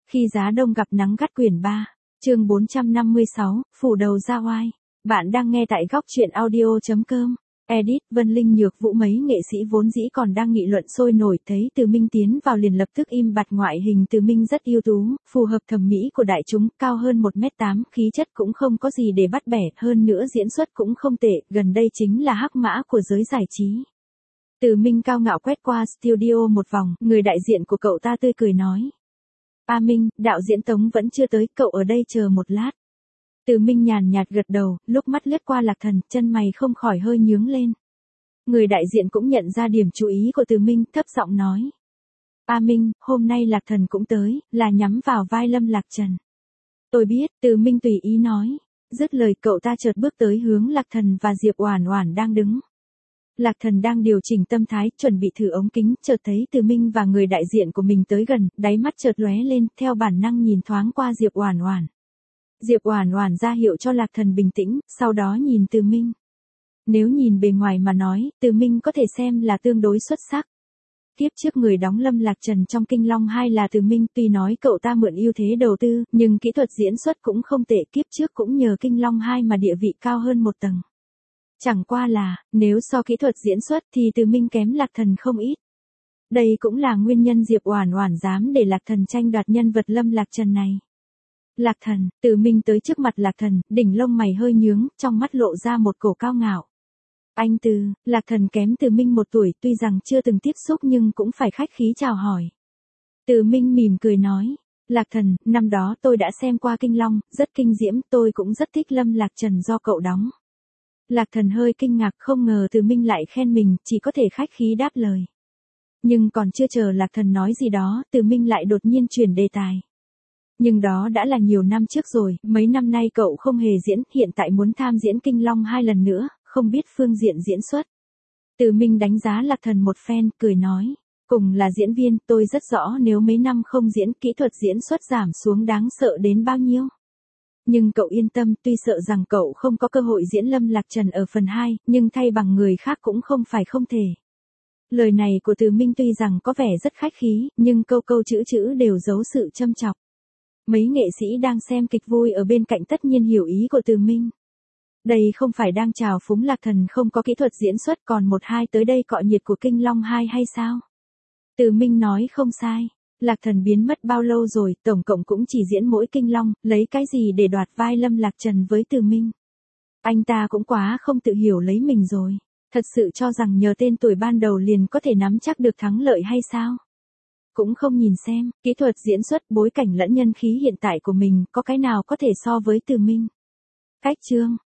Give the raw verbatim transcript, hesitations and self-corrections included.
Khi giá đông gặp nắng gắt quyển ba, chương bốn trăm năm mươi sáu, phủ đầu ra oai. Bạn đang nghe tại góc truyện audio.com. Edit, Vân Linh Nhược Vũ mấy nghệ sĩ vốn dĩ còn đang nghị luận sôi nổi thấy Từ Minh tiến vào liền lập tức im bặt. Ngoại hình Từ Minh rất ưu tú, phù hợp thẩm mỹ của đại chúng, cao hơn một mét tám, khí chất cũng không có gì để bắt bẻ, hơn nữa diễn xuất cũng không tệ, gần đây chính là hắc mã của giới giải trí. Từ Minh cao ngạo quét qua studio một vòng, người đại diện của cậu ta tươi cười nói. A Minh, đạo diễn Tống vẫn chưa tới, cậu ở đây chờ một lát. Từ Minh nhàn nhạt gật đầu, lúc mắt lướt qua Lạc Thần, chân mày không khỏi hơi nhướng lên. Người đại diện cũng nhận ra điểm chú ý của Từ Minh, thấp giọng nói. A Minh, hôm nay Lạc Thần cũng tới, là nhắm vào vai Lâm Lạc Trần. Tôi biết, Từ Minh tùy ý nói. Dứt lời cậu ta chợt bước tới hướng Lạc Thần và Diệp Oản Oản đang đứng. Lạc Thần đang điều chỉnh tâm thái, chuẩn bị thử ống kính, chợt thấy Từ Minh và người đại diện của mình tới gần, đáy mắt chợt lóe lên, theo bản năng nhìn thoáng qua Diệp Oản Oản. Diệp Oản Oản ra hiệu cho Lạc Thần bình tĩnh, sau đó nhìn Từ Minh. Nếu nhìn bề ngoài mà nói, Từ Minh có thể xem là tương đối xuất sắc. Kiếp trước người đóng Lâm Lạc Trần trong Kinh Long hai là Từ Minh, tuy nói cậu ta mượn ưu thế đầu tư, nhưng kỹ thuật diễn xuất cũng không tệ, kiếp trước cũng nhờ Kinh Long hai mà địa vị cao hơn một tầng. Chẳng qua là, nếu so kỹ thuật diễn xuất thì Từ Minh kém Lạc Thần không ít. Đây cũng là nguyên nhân Diệp Oản Oản dám để Lạc Thần tranh đoạt nhân vật Lâm Lạc Trần này. Lạc Thần, Từ Minh tới trước mặt Lạc Thần, đỉnh lông mày hơi nhướng, trong mắt lộ ra một cổ cao ngạo. Anh Từ, Lạc Thần kém Từ Minh một tuổi, tuy rằng chưa từng tiếp xúc nhưng cũng phải khách khí chào hỏi. Từ Minh mỉm cười nói. Lạc Thần, năm đó tôi đã xem qua Kinh Long, rất kinh diễm, tôi cũng rất thích Lâm Lạc Trần do cậu đóng. Lạc Thần hơi kinh ngạc, không ngờ Từ Minh lại khen mình, chỉ có thể khách khí đáp lời. Nhưng còn chưa chờ Lạc Thần nói gì đó, Từ Minh lại đột nhiên chuyển đề tài. Nhưng đó đã là nhiều năm trước rồi, mấy năm nay cậu không hề diễn, hiện tại muốn tham diễn Kinh Long hai lần nữa, không biết phương diện diễn xuất. Từ Minh đánh giá Lạc Thần một phen, cười nói. Cùng là diễn viên, tôi rất rõ nếu mấy năm không diễn, kỹ thuật diễn xuất giảm xuống đáng sợ đến bao nhiêu. Nhưng cậu yên tâm, tuy sợ rằng cậu không có cơ hội diễn Lâm Lạc Trần ở phần hai, nhưng thay bằng người khác cũng không phải không thể. Lời này của Từ Minh tuy rằng có vẻ rất khách khí, nhưng câu câu chữ chữ đều giấu sự châm chọc. Mấy nghệ sĩ đang xem kịch vui ở bên cạnh tất nhiên hiểu ý của Từ Minh. Đây không phải đang chào phúng Lạc Thần không có kỹ thuật diễn xuất còn một hai tới đây cọ nhiệt của Kinh Long hai hay sao? Từ Minh nói không sai. Lạc Thần biến mất bao lâu rồi, tổng cộng cũng chỉ diễn mỗi Kinh Long, lấy cái gì để đoạt vai Lâm Lạc Trần với Từ Minh? Anh ta cũng quá không tự hiểu lấy mình rồi. Thật sự cho rằng nhờ tên tuổi ban đầu liền có thể nắm chắc được thắng lợi hay sao? Cũng không nhìn xem, kỹ thuật diễn xuất, bối cảnh lẫn nhân khí hiện tại của mình, có cái nào có thể so với Từ Minh. Cách chương,